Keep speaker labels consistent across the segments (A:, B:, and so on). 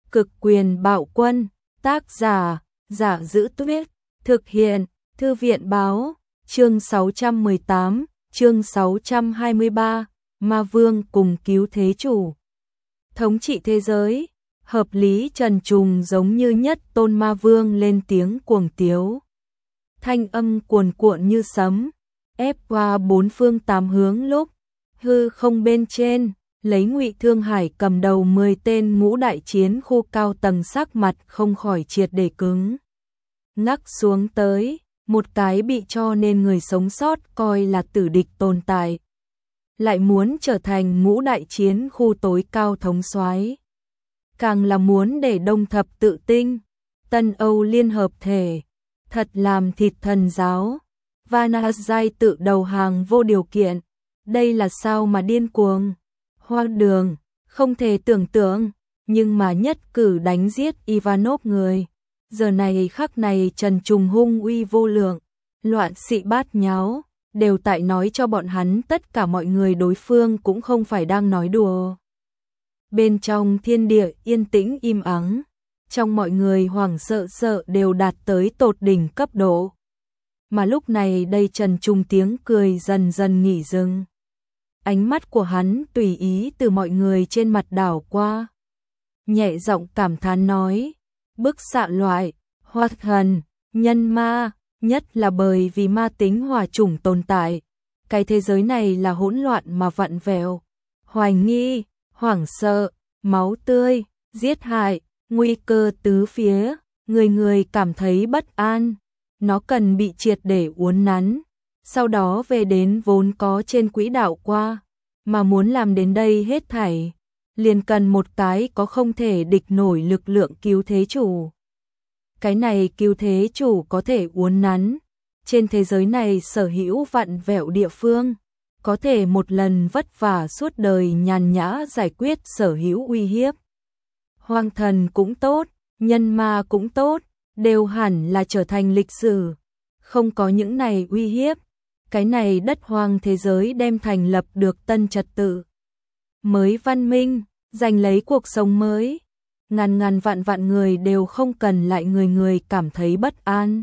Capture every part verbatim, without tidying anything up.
A: Cực quyền bạo quân, tác giả, Giả Giữ Tuyết, thực hiện, Thư viện báo, chương sáu trăm mười tám, chương sáu trăm hai mươi ba, Ma Vương cùng cứu thế chủ. Thống trị thế giới, hợp lý trần trùng giống như nhất tôn ma vương lên tiếng cuồng tiếu. Thanh âm cuồn cuộn như sấm, ép qua bốn phương tám hướng lúc, hư không bên trên. Lấy Ngụy Thương Hải cầm đầu mười tên ngũ đại chiến khu cao tầng sắc mặt không khỏi triệt để cứng. Ngắc xuống tới, một cái bị cho nên người sống sót coi là tử địch tồn tại. Lại muốn trở thành ngũ đại chiến khu tối cao thống soái, càng là muốn để Đông Thập Tự Tinh, Tân Âu liên hợp thể, thật làm thịt thần giáo, Vanazai tự đầu hàng vô điều kiện. Đây là sao mà điên cuồng, hoang đường, không thể tưởng tượng, nhưng mà nhất cử đánh giết Ivanov người. Giờ này khắc này Trần Trùng hung uy vô lượng, loạn xị bát nháo, đều tại nói cho bọn hắn tất cả mọi người đối phương cũng không phải đang nói đùa. Bên trong thiên địa yên tĩnh im ắng, trong mọi người hoảng sợ sợ đều đạt tới tột đỉnh cấp độ. Mà lúc này đây Trần Trùng tiếng cười dần dần nghỉ dừng. Ánh mắt của hắn tùy ý từ mọi người trên mặt đảo qua. Nhẹ giọng cảm thán nói, bức xạ loại, hoa thần, nhân ma, nhất là bởi vì ma tính hòa chủng tồn tại. Cái thế giới này là hỗn loạn mà vặn vẹo, hoài nghi, hoảng sợ, máu tươi, giết hại, nguy cơ tứ phía, người người cảm thấy bất an. Nó cần bị triệt để uốn nắn, sau đó về đến vốn có trên quỹ đạo qua. Mà muốn làm đến đây hết thảy, liền cần một cái có không thể địch nổi lực lượng cứu thế chủ. Cái này cứu thế chủ có thể uốn nắn, trên thế giới này sở hữu vặn vẹo địa phương, có thể một lần vất vả suốt đời nhàn nhã giải quyết sở hữu uy hiếp. Hoang thần cũng tốt, nhân ma cũng tốt, đều hẳn là trở thành lịch sử. Không có những này uy hiếp, cái này đất hoang thế giới đem thành lập được tân trật tự mới, văn minh, giành lấy cuộc sống mới. Ngàn ngàn vạn vạn người đều không cần lại người người cảm thấy bất an.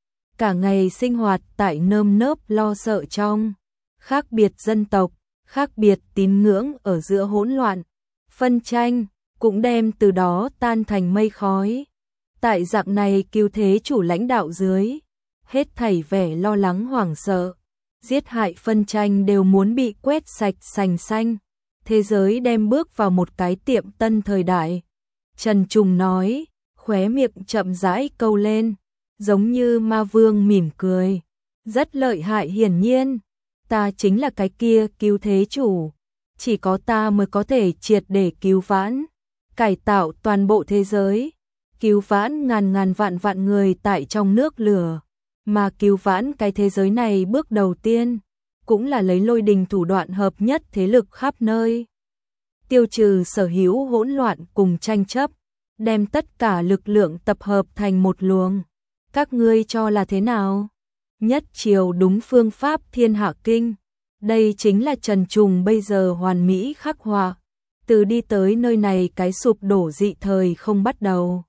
A: Cả ngày sinh hoạt tại nơm nớp lo sợ trong, khác biệt dân tộc, khác biệt tín ngưỡng ở giữa hỗn loạn, phân tranh, cũng đem từ đó tan thành mây khói. Tại dạng này cứu thế chủ lãnh đạo dưới, hết thảy vẻ lo lắng hoảng sợ, giết hại phân tranh đều muốn bị quét sạch sành xanh. Thế giới đem bước vào một cái tiệm tân thời đại. Trần Trùng nói, khóe miệng chậm rãi câu lên, giống như ma vương mỉm cười. Rất lợi hại, hiển nhiên, ta chính là cái kia cứu thế chủ. Chỉ có ta mới có thể triệt để cứu vãn, cải tạo toàn bộ thế giới. Cứu vãn ngàn ngàn vạn vạn người tại trong nước lửa. Mà cứu vãn cái thế giới này bước đầu tiên, cũng là lấy lôi đình thủ đoạn hợp nhất thế lực khắp nơi. Tiêu trừ sở hữu hỗn loạn cùng tranh chấp, đem tất cả lực lượng tập hợp thành một luồng. Các ngươi cho là thế nào? Nhất chiều đúng phương pháp thiên hạ kinh. Đây chính là Trần Trùng bây giờ hoàn mỹ khắc họa. Từ đi tới nơi này cái sụp đổ dị thời không bắt đầu.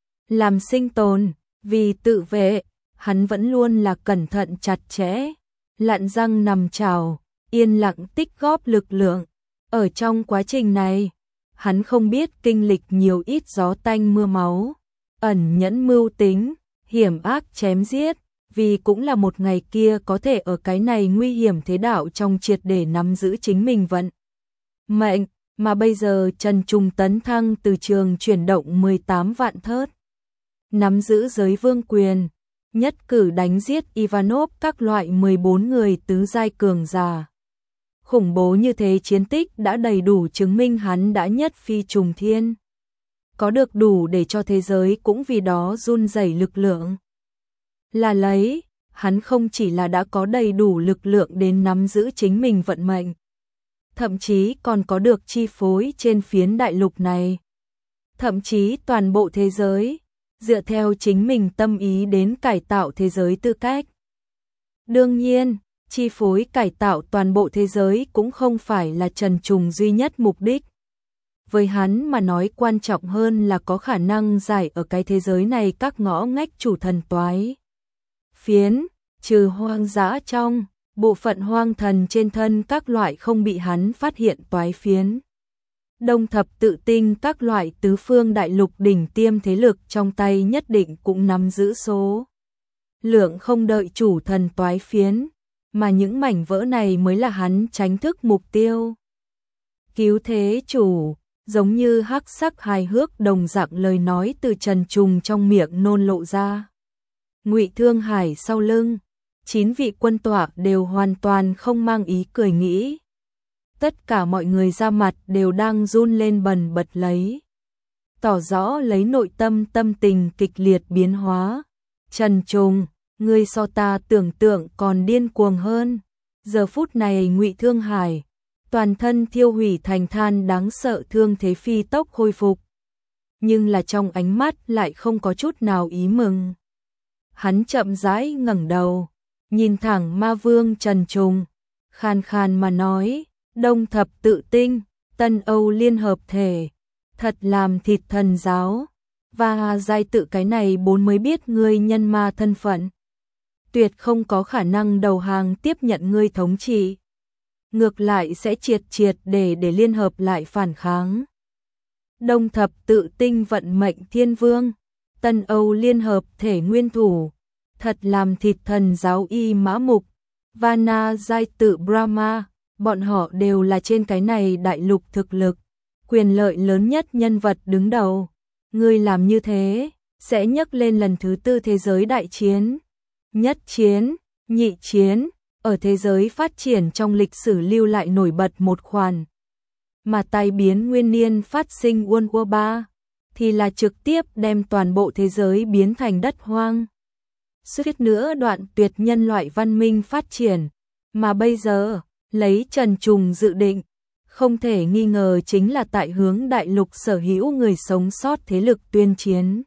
A: Làm sinh tồn, vì tự vệ, hắn vẫn luôn là cẩn thận chặt chẽ, lặn răng nằm chảo, yên lặng tích góp lực lượng. Ở trong quá trình này, hắn không biết kinh lịch nhiều ít gió tanh mưa máu, ẩn nhẫn mưu tính, hiểm ác chém giết, vì cũng là một ngày kia có thể ở cái này nguy hiểm thế đạo trong triệt để nắm giữ chính mình vận mệnh. Mà bây giờ Trần Trùng tấn thăng từ trường chuyển động mười tám vạn thớt, nắm giữ giới vương quyền, nhất cử đánh giết Ivanov các loại mười bốn người tứ giai cường giả. Khủng bố như thế chiến tích đã đầy đủ chứng minh hắn đã nhất phi trùng thiên. Có được đủ để cho thế giới cũng vì đó run rẩy lực lượng. Là lấy, hắn không chỉ là đã có đầy đủ lực lượng đến nắm giữ chính mình vận mệnh, thậm chí còn có được chi phối trên phiến đại lục này. Thậm chí toàn bộ thế giới, dựa theo chính mình tâm ý đến cải tạo thế giới tư cách. Đương nhiên, chi phối cải tạo toàn bộ thế giới cũng không phải là Trần Trùng duy nhất mục đích. với hắn mà nói quan trọng hơn là có khả năng giải ở cái thế giới này các ngõ ngách chủ thần toái phiến, trừ hoang dã trong, bộ phận hoang thần trên thân các loại không bị hắn phát hiện toái phiến. Đông thập tự tinh các loại tứ phương đại lục đỉnh tiêm thế lực trong tay nhất định cũng nắm giữ số lượng không đợi chủ thần toái phiến, mà những mảnh vỡ này mới là hắn tránh thức mục tiêu. Cứu thế chủ, giống như hắc sắc hài hước đồng dạng lời nói từ Trần Trùng trong miệng nôn lộ ra. Ngụy Thương Hải sau lưng, chín vị quân tọa đều hoàn toàn không mang ý cười nghĩ. Tất cả mọi người ra mặt đều đang run lên bần bật lấy. Tỏ rõ lấy nội tâm tâm tình kịch liệt biến hóa. Trần Trùng, ngươi so ta tưởng tượng còn điên cuồng hơn. Giờ phút này Ngụy Thương Hải, toàn thân thiêu hủy thành than đáng sợ thương thế phi tốc khôi phục. Nhưng là trong ánh mắt lại không có chút nào ý mừng. Hắn chậm rãi ngẩng đầu, nhìn thẳng ma vương Trần Trùng, khan khan mà nói, Đông thập tự tinh, Tân Âu liên hợp thể, thật làm thịt thần giáo, và giai tự cái này bốn mới biết ngươi nhân ma thân phận. Tuyệt không có khả năng đầu hàng tiếp nhận ngươi thống trị. Ngược lại sẽ triệt triệt để để liên hợp lại phản kháng. Đông thập tự tinh vận mệnh thiên vương, Tân Âu liên hợp thể nguyên thủ, thật làm thịt thần giáo y mã mục, Vana giai tự Brahma, bọn họ đều là trên cái này đại lục thực lực, quyền lợi lớn nhất nhân vật đứng đầu. Ngươi làm như thế, sẽ nhấc lên lần thứ tư thế giới đại chiến. Nhất chiến, nhị chiến, ở thế giới phát triển trong lịch sử lưu lại nổi bật một khoản. Mà tai biến nguyên niên phát sinh World War ba, thì là trực tiếp đem toàn bộ thế giới biến thành đất hoang. Suýt nữa đoạn tuyệt nhân loại văn minh phát triển, mà bây giờ, lấy Trần Trùng dự định, không thể nghi ngờ chính là tại hướng đại lục sở hữu người sống sót thế lực tuyên chiến.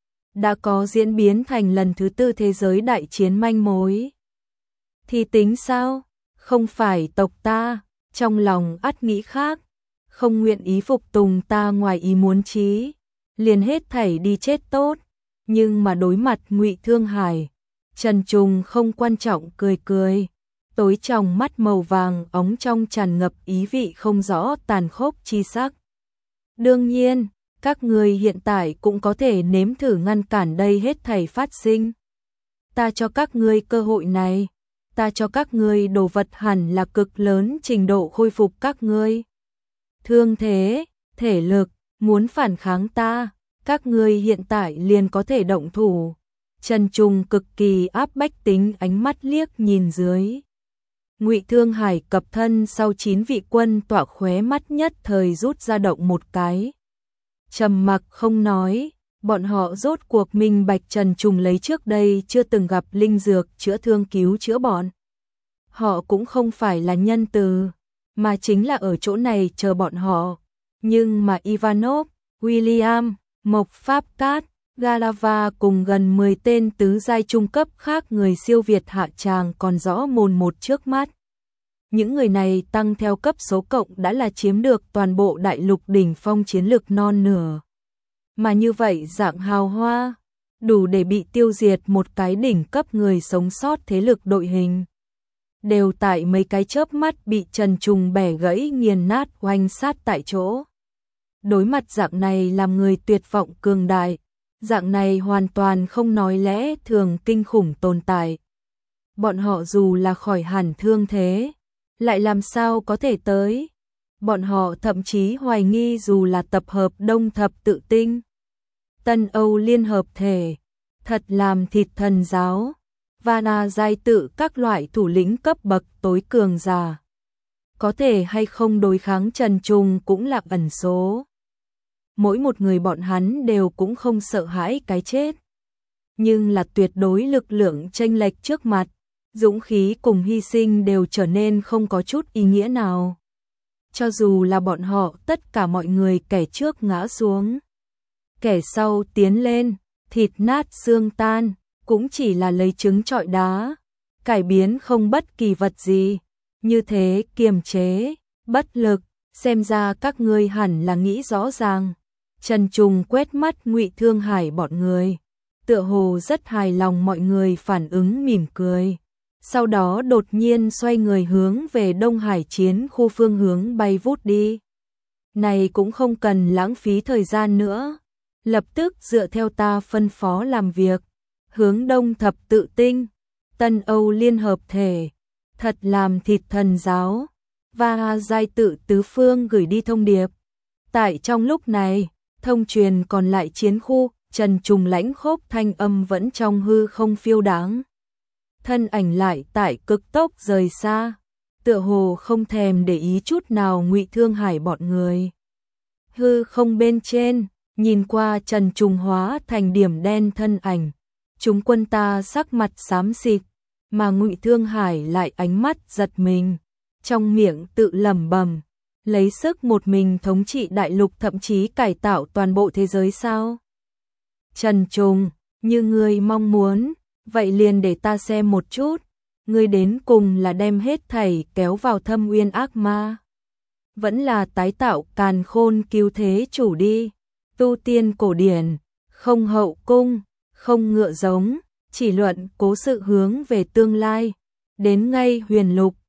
A: Đã có diễn biến thành lần thứ tư thế giới đại chiến manh mối. Thì tính sao? Không phải tộc ta, trong lòng ắt nghĩ khác, không nguyện ý phục tùng ta ngoài ý muốn chí, liền hết thảy đi chết tốt. Nhưng mà đối mặt Ngụy Thương Hải, Trần Trùng không quan trọng cười cười, tối trong mắt màu vàng óng trong tràn ngập ý vị không rõ tàn khốc chi sắc. Đương nhiên, các người hiện tại cũng có thể nếm thử ngăn cản đây hết thảy phát sinh. Ta cho các ngươi cơ hội này, ta cho các ngươi đồ vật hẳn là cực lớn trình độ khôi phục các ngươi. Thương thế, thể lực, muốn phản kháng ta, các ngươi hiện tại liền có thể động thủ. Trần Trùng cực kỳ áp bách tính ánh mắt liếc nhìn dưới. Ngụy Thương Hải cập thân sau chín vị quân tọa khóe mắt nhất thời rút ra động một cái. Trầm mặc không nói, bọn họ rốt cuộc minh bạch Trần Trùng lấy trước đây chưa từng gặp linh dược chữa thương cứu chữa bọn. Họ cũng không phải là nhân từ, mà chính là ở chỗ này chờ bọn họ. Nhưng mà Ivanov, William, Mộc Pháp Cát, Galava cùng gần mười tên tứ giai trung cấp khác người siêu việt hạ tràng còn rõ mồn một trước mắt. Những người này tăng theo cấp số cộng đã là chiếm được toàn bộ đại lục đỉnh phong chiến lực non nửa. Mà như vậy dạng hào hoa, đủ để bị tiêu diệt một cái đỉnh cấp người sống sót thế lực đội hình. Đều tại mấy cái chớp mắt bị Trần Trùng bẻ gãy nghiền nát oanh sát tại chỗ. Đối mặt dạng này làm người tuyệt vọng cường đại, dạng này hoàn toàn không nói lẽ thường kinh khủng tồn tại. Bọn họ dù là khỏi hẳn thương thế, lại làm sao có thể tới. Bọn họ thậm chí hoài nghi dù là tập hợp Đông thập tự tinh, Tân Âu liên hợp thể, thật làm thịt thần giáo, Vana giai tự các loại thủ lĩnh cấp bậc tối cường giả. Có thể hay không đối kháng Trần Trùng cũng là ẩn số. Mỗi một người bọn hắn đều cũng không sợ hãi cái chết. Nhưng là tuyệt đối lực lượng chênh lệch trước mặt, dũng khí cùng hy sinh đều trở nên không có chút ý nghĩa nào. Cho dù là bọn họ tất cả mọi người kẻ trước ngã xuống, kẻ sau tiến lên, thịt nát xương tan, cũng chỉ là lấy trứng trọi đá, cải biến không bất kỳ vật gì. Như thế kiềm chế, bất lực, xem ra các ngươi hẳn là nghĩ rõ ràng. Trần Trùng quét mắt Ngụy Thương Hải bọn người, tựa hồ rất hài lòng mọi người phản ứng, mỉm cười. Sau đó đột nhiên xoay người hướng về Đông Hải chiến khu phương hướng bay vút đi. Này cũng không cần lãng phí thời gian nữa, lập tức dựa theo ta phân phó làm việc, hướng Đông Thập Tự Tinh, Tân Âu liên hợp thể, thật làm thịt thần giáo, và giai tự tứ phương gửi đi thông điệp. Tại trong lúc này, thông truyền còn lại chiến khu, Trần Trùng lãnh khốc thanh âm vẫn trong hư không phiêu đáng. Thân ảnh lại tại cực tốc rời xa, tựa hồ không thèm để ý chút nào Ngụy Thương Hải bọn người. Hư không bên trên, nhìn qua Trần Trùng hóa thành điểm đen thân ảnh, chúng quân ta sắc mặt xám xịt, mà Ngụy Thương Hải lại ánh mắt giật mình, trong miệng tự lẩm bẩm, lấy sức một mình thống trị đại lục, thậm chí cải tạo toàn bộ thế giới sao? Trần Trùng, như ngươi mong muốn, vậy liền để ta xem một chút, ngươi đến cùng là đem hết thảy kéo vào thâm uyên ác ma, vẫn là tái tạo càn khôn cứu thế chủ đi. Tu tiên cổ điển, không hậu cung, không ngựa giống, chỉ luận cố sự hướng về tương lai, đến ngay huyền lục,